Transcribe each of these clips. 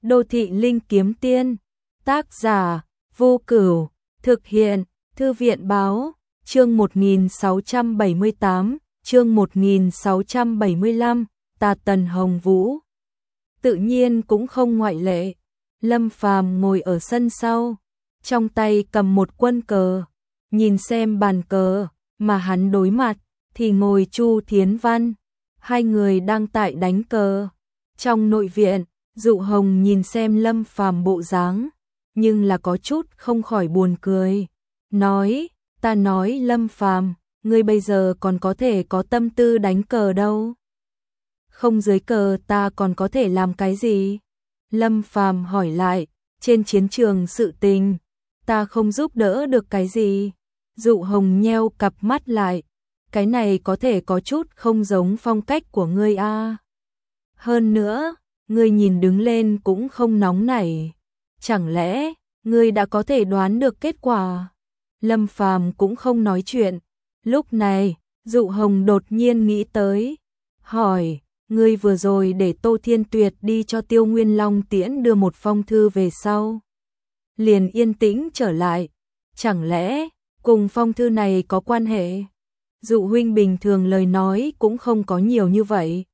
Đô thị linh kiếm tiên. Tác giả Vô Cửu. Thực hiện Thư viện báo. Chương 1678, chương 1675, ta Tần Hồng Vũ. Tự nhiên cũng không ngoại lệ. Lâm Phàm ngồi ở sân sau, trong tay cầm một quân cờ, nhìn xem bàn cờ mà hắn đối mặt thì ngồi Chu Thiến Văn. Hai người đang tại đánh cờ. Trong nội viện, Dụ Hồng nhìn xem Lâm Phàm bộ dáng, nhưng là có chút không khỏi buồn cười. Ta nói Lâm Phàm, ngươi bây giờ còn có thể có tâm tư đánh cờ đâu. Không dưới cờ ta còn có thể làm cái gì? Lâm Phàm hỏi lại, trên chiến trường sự tình, ta không giúp đỡ được cái gì. Dụ Hồng nheo cặp mắt lại, cái này có thể có chút không giống phong cách của ngươi a. Hơn nữa, ngươi nhìn đứng lên cũng không nóng nảy. Chẳng lẽ, ngươi đã có thể đoán được kết quả? Lâm Phàm cũng không nói chuyện. Lúc này, Dụ Hồng đột nhiên nghĩ tới, hỏi, ngươi vừa rồi để Tô Thiên Tuyệt đi cho Tiêu Nguyên Long tiễn đưa một phong thư về sau, liền yên tĩnh trở lại. Chẳng lẽ, cùng phong thư này có quan hệ? Dụ huynh bình thường lời nói cũng không có nhiều như vậy.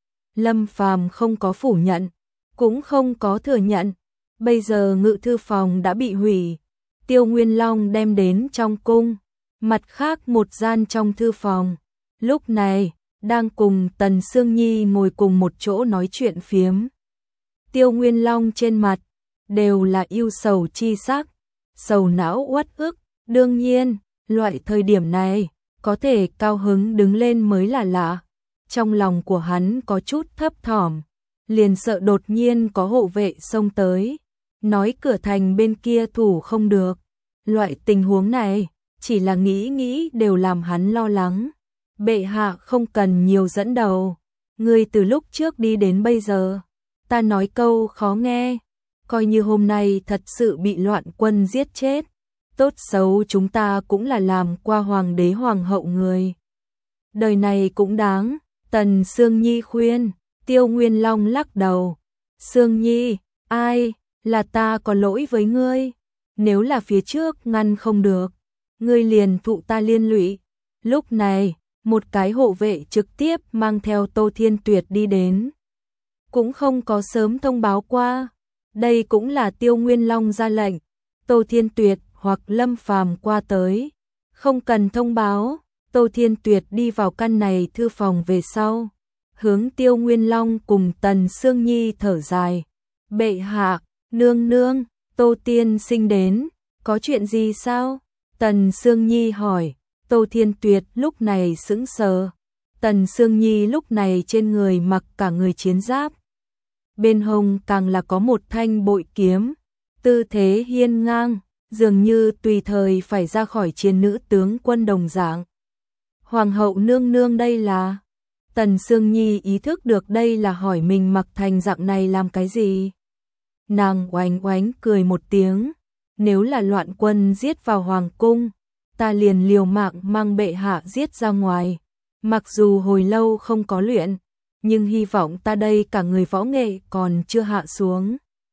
Lâm Phàm không có phủ nhận, cũng không có thừa nhận. Bây giờ ngự thư phòng đã bị hủy, Tiêu Nguyên Long đem đến trong cung, mặt khác một gian trong thư phòng. Lúc này, đang cùng Tần Sương Nhi ngồi cùng một chỗ nói chuyện phiếm. Tiêu Nguyên Long trên mặt đều là ưu sầu chi sắc, sầu não uất ức. Đương nhiên, loại thời điểm này, có thể cao hứng đứng lên mới là lạ. Trong lòng của hắn có chút thấp thỏm, liền sợ đột nhiên có hộ vệ xông tới, nói cửa thành bên kia thủ không được. Loại tình huống này, chỉ là nghĩ đều làm hắn lo lắng. Bệ hạ không cần nhiều dẫn đầu, ngươi từ lúc trước đi đến bây giờ, ta nói câu khó nghe, coi như hôm nay thật sự bị loạn quân giết chết, tốt xấu chúng ta cũng là làm qua hoàng đế hoàng hậu người. Đời này cũng đáng. Tần Sương Nhi khuyên. Tiêu Nguyên Long lắc đầu. Sương Nhi, ai, là ta có lỗi với ngươi. Nếu là phía trước ngăn không được, ngươi liền thụ ta liên lụy. Lúc này, một cái hộ vệ trực tiếp mang theo Tô Thiên Tuyệt đi đến. Cũng không có sớm thông báo qua. Đây cũng là Tiêu Nguyên Long ra lệnh. Tô Thiên Tuyệt hoặc Lâm Phàm qua tới, không cần thông báo. Tô Thiên Tuyệt đi vào căn này thư phòng về sau, hướng Tiêu Nguyên Long cùng Tần Sương Nhi thở dài. Bệ hạ, nương nương, Tô tiên sinh đến, có chuyện gì sao? Tần Sương Nhi hỏi. Tô Thiên Tuyệt lúc này sững sờ. Tần Sương Nhi lúc này trên người mặc cả người chiến giáp, bên hông càng là có một thanh bội kiếm, tư thế hiên ngang, dường như tùy thời phải ra khỏi chiến nữ tướng quân đồng dạng. Hoàng hậu nương nương đây là? Tần Sương Nhi ý thức được đây là hỏi mình mặc thành dạng này làm cái gì. Nàng oánh oánh cười một tiếng. Nếu là loạn quân giết vào hoàng cung, ta liền liều mạng mang bệ hạ giết ra ngoài. Mặc dù hồi lâu không có luyện, nhưng hy vọng ta đây cả người võ nghệ còn chưa hạ xuống.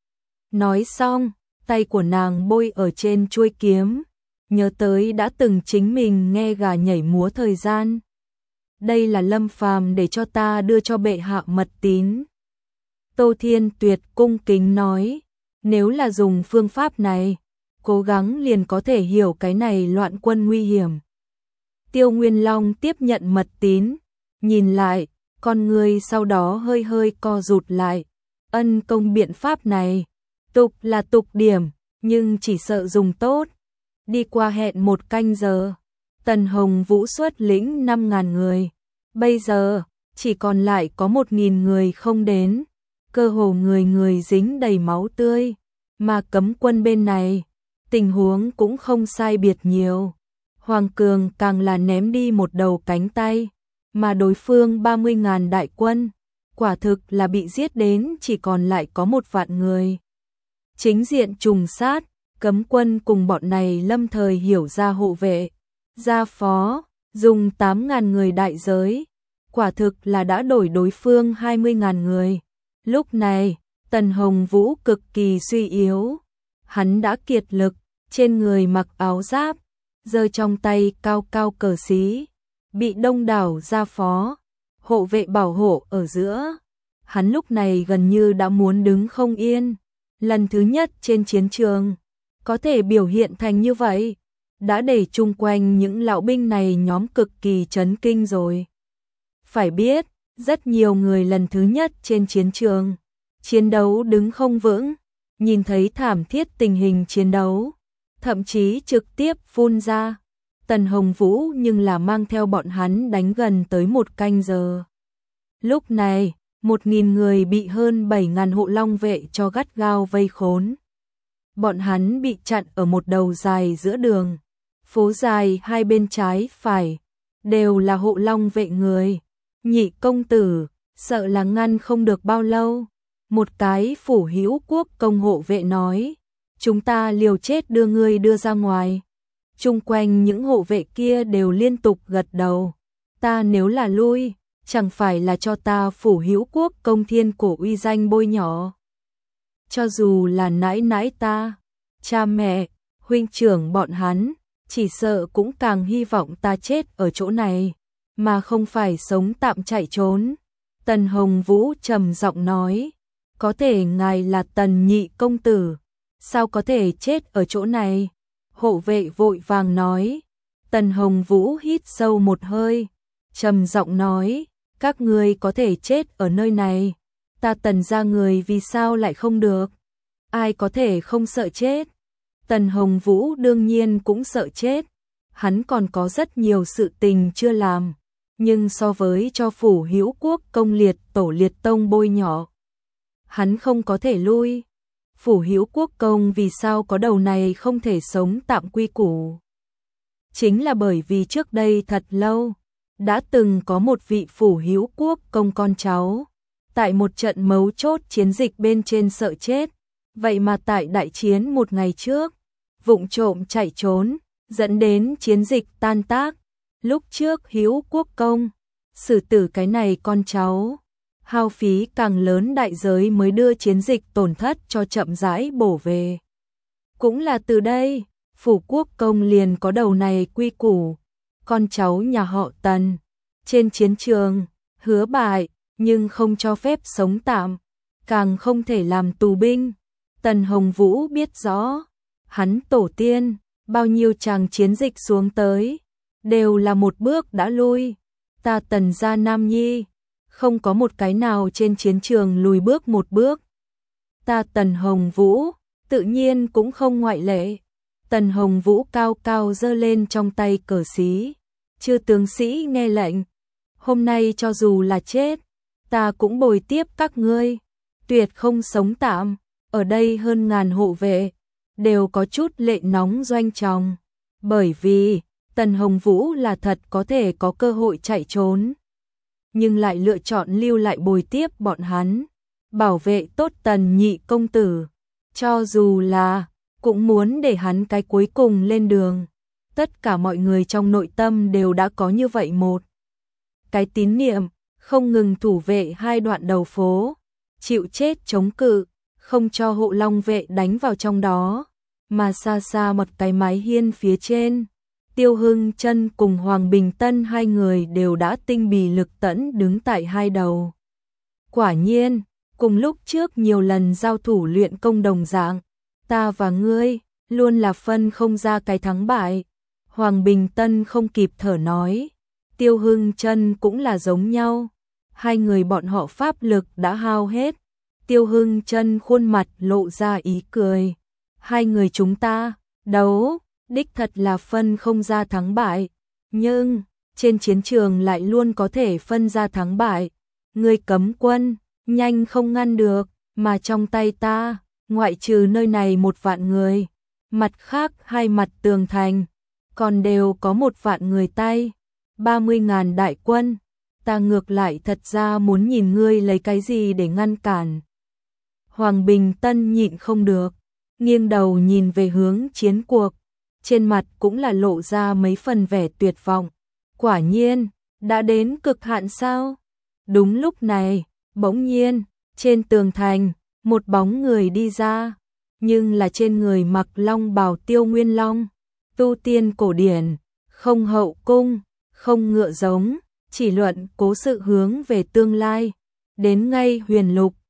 Nói xong, tay của nàng bôi ở trên chuôi kiếm, nhớ tới đã từng chính mình nghe gà nhảy múa thời gian. Đây là Lâm Phàm để cho ta đưa cho bệ hạ mật tín. Tô Thiên Tuyệt cung kính nói, nếu là dùng phương pháp này, cố gắng liền có thể hiểu cái này loạn quân nguy hiểm. Tiêu Nguyên Long tiếp nhận mật tín, nhìn lại, con người sau đó hơi hơi co rụt lại. Ân công biện pháp này, tục là tục điểm, nhưng chỉ sợ dùng tốt. Đi qua hẹn 1 canh giờ, Tần Hồng Vũ xuất lĩnh 5.000 người. Bây giờ, chỉ còn lại có 1.000 người không đến. Cơ hồ người người dính đầy máu tươi. Mà cấm quân bên này, tình huống cũng không sai biệt nhiều. Hoàng Cường càng là ném đi một đầu cánh tay. Mà đối phương 30.000 đại quân, quả thực là bị giết đến chỉ còn lại có 1 vạn người. Chính diện trùng sát, cấm quân cùng bọn này lâm thời hiểu ra hộ vệ, gia phó, dùng 8.000 người đại giới, quả thực là đã đổi đối phương 20.000 người. Lúc này, Tần Hồng Vũ cực kỳ suy yếu, hắn đã kiệt lực, trên người mặc áo giáp, giơ trong tay cao cao cờ xí, bị đông đảo gia phó, hộ vệ bảo hộ ở giữa. Hắn lúc này gần như đã muốn đứng không yên, lần thứ nhất trên chiến trường, có thể biểu hiện thành như vậy, đã để chung quanh những lão binh này nhóm cực kỳ chấn kinh rồi. Phải biết, rất nhiều người lần thứ nhất trên chiến trường, chiến đấu đứng không vững, nhìn thấy thảm thiết tình hình chiến đấu, thậm chí trực tiếp phun ra. Tần Hồng Vũ nhưng là mang theo bọn hắn đánh gần tới 1 canh giờ. Lúc này, 1.000 người bị hơn 7.000 hộ long vệ cho gắt gao vây khốn. Bọn hắn bị chặn ở một đầu dài giữa đường, phố dài hai bên trái phải, đều là hộ long vệ người. Nhị công tử, sợ là ngăn không được bao lâu. Một cái phủ hữu quốc công hộ vệ nói, chúng ta liều chết đưa ngươi đưa ra ngoài. Chung quanh những hộ vệ kia đều liên tục gật đầu. Ta nếu là lui, chẳng phải là cho ta phủ hữu quốc công thiên cổ uy danh bôi nhỏ. Cho dù là nãi nãi ta, cha mẹ, huynh trưởng bọn hắn, chỉ sợ cũng càng hy vọng ta chết ở chỗ này, mà không phải sống tạm chạy trốn. Tần Hồng Vũ trầm giọng nói, có thể ngài là Tần nhị công tử, sao có thể chết ở chỗ này? Hộ vệ vội vàng nói. Tần Hồng Vũ hít sâu một hơi, trầm giọng nói, các ngươi có thể chết ở nơi này, ta Tần gia người vì sao lại không được? Ai có thể không sợ chết? Tần Hồng Vũ đương nhiên cũng sợ chết, hắn còn có rất nhiều sự tình chưa làm, nhưng so với cho phủ hữu quốc công liệt tổ liệt tông bôi nhỏ, hắn không có thể lui. Phủ hữu quốc công vì sao có đầu này không thể sống tạm quy củ? Chính là bởi vì trước đây thật lâu, đã từng có một vị phủ hữu quốc công con cháu, tại một trận mấu chốt chiến dịch bên trên sợ chết, vậy mà tại đại chiến một ngày trước, vụng trộm chạy trốn, dẫn đến chiến dịch tan tác. Lúc trước hữu quốc công xử tử cái này con cháu, hao phí càng lớn đại giới mới đưa chiến dịch tổn thất cho chậm rãi bổ về. Cũng là từ đây, phủ quốc công liền có đầu này quy củ, con cháu nhà họ Tần, trên chiến trường, hứa bại, nhưng không cho phép sống tạm, càng không thể làm tù binh. Tần Hồng Vũ biết rõ, hắn tổ tiên, bao nhiêu chàng chiến dịch xuống tới, đều là một bước đã lui. Ta Tần gia nam nhi, không có một cái nào trên chiến trường lùi bước một bước. Ta Tần Hồng Vũ, tự nhiên cũng không ngoại lệ. Tần Hồng Vũ cao cao giơ lên trong tay cờ xí. Chư tướng sĩ nghe lệnh, hôm nay cho dù là chết, ta cũng bồi tiếp các ngươi, tuyệt không sống tạm. Ở đây hơn ngàn hộ vệ, đều có chút lệ nóng doanh trọng, bởi vì Tần Hồng Vũ là thật có thể có cơ hội chạy trốn, nhưng lại lựa chọn lưu lại bồi tiếp bọn hắn, bảo vệ tốt Tần nhị công tử, cho dù là cũng muốn để hắn cái cuối cùng lên đường. Tất cả mọi người trong nội tâm đều đã có như vậy một cái tín niệm, không ngừng thủ vệ hai đoạn đầu phố, chịu chết chống cự, không cho hộ long vệ đánh vào trong đó, mà xa xa một cái mái hiên phía trên, Tiêu Hưng Chân cùng Hoàng Bình Tân hai người đều đã tinh bì lực tẫn đứng tại hai đầu. Quả nhiên, cùng lúc trước nhiều lần giao thủ luyện công đồng dạng, ta và ngươi luôn là phân không ra cái thắng bại. Hoàng Bình Tân không kịp thở nói, Tiêu Hưng Chân cũng là giống nhau, hai người bọn họ pháp lực đã hao hết. Tiêu Hưng Chân khuôn mặt lộ ra ý cười, hai người chúng ta đấu, đích thật là phân không ra thắng bại, nhưng trên chiến trường lại luôn có thể phân ra thắng bại. Ngươi cấm quân, nhanh không ngăn được, mà trong tay ta, ngoại trừ nơi này 1 vạn người, mặt khác hai mặt tường thành, còn đều có 1 vạn người tay, 30.000 đại quân, ta ngược lại thật ra muốn nhìn ngươi lấy cái gì để ngăn cản. Hoàng Bình Tân nhịn không được, nghiêng đầu nhìn về hướng chiến cuộc, trên mặt cũng là lộ ra mấy phần vẻ tuyệt vọng. Quả nhiên, đã đến cực hạn sao? Đúng lúc này, bỗng nhiên, trên tường thành, một bóng người đi ra, nhưng là trên người mặc long bào Tiêu Nguyên Long, tu tiên cổ điển, không hậu cung, không ngựa giống, chỉ luận cố sự hướng về tương lai, đến ngay huyền lục,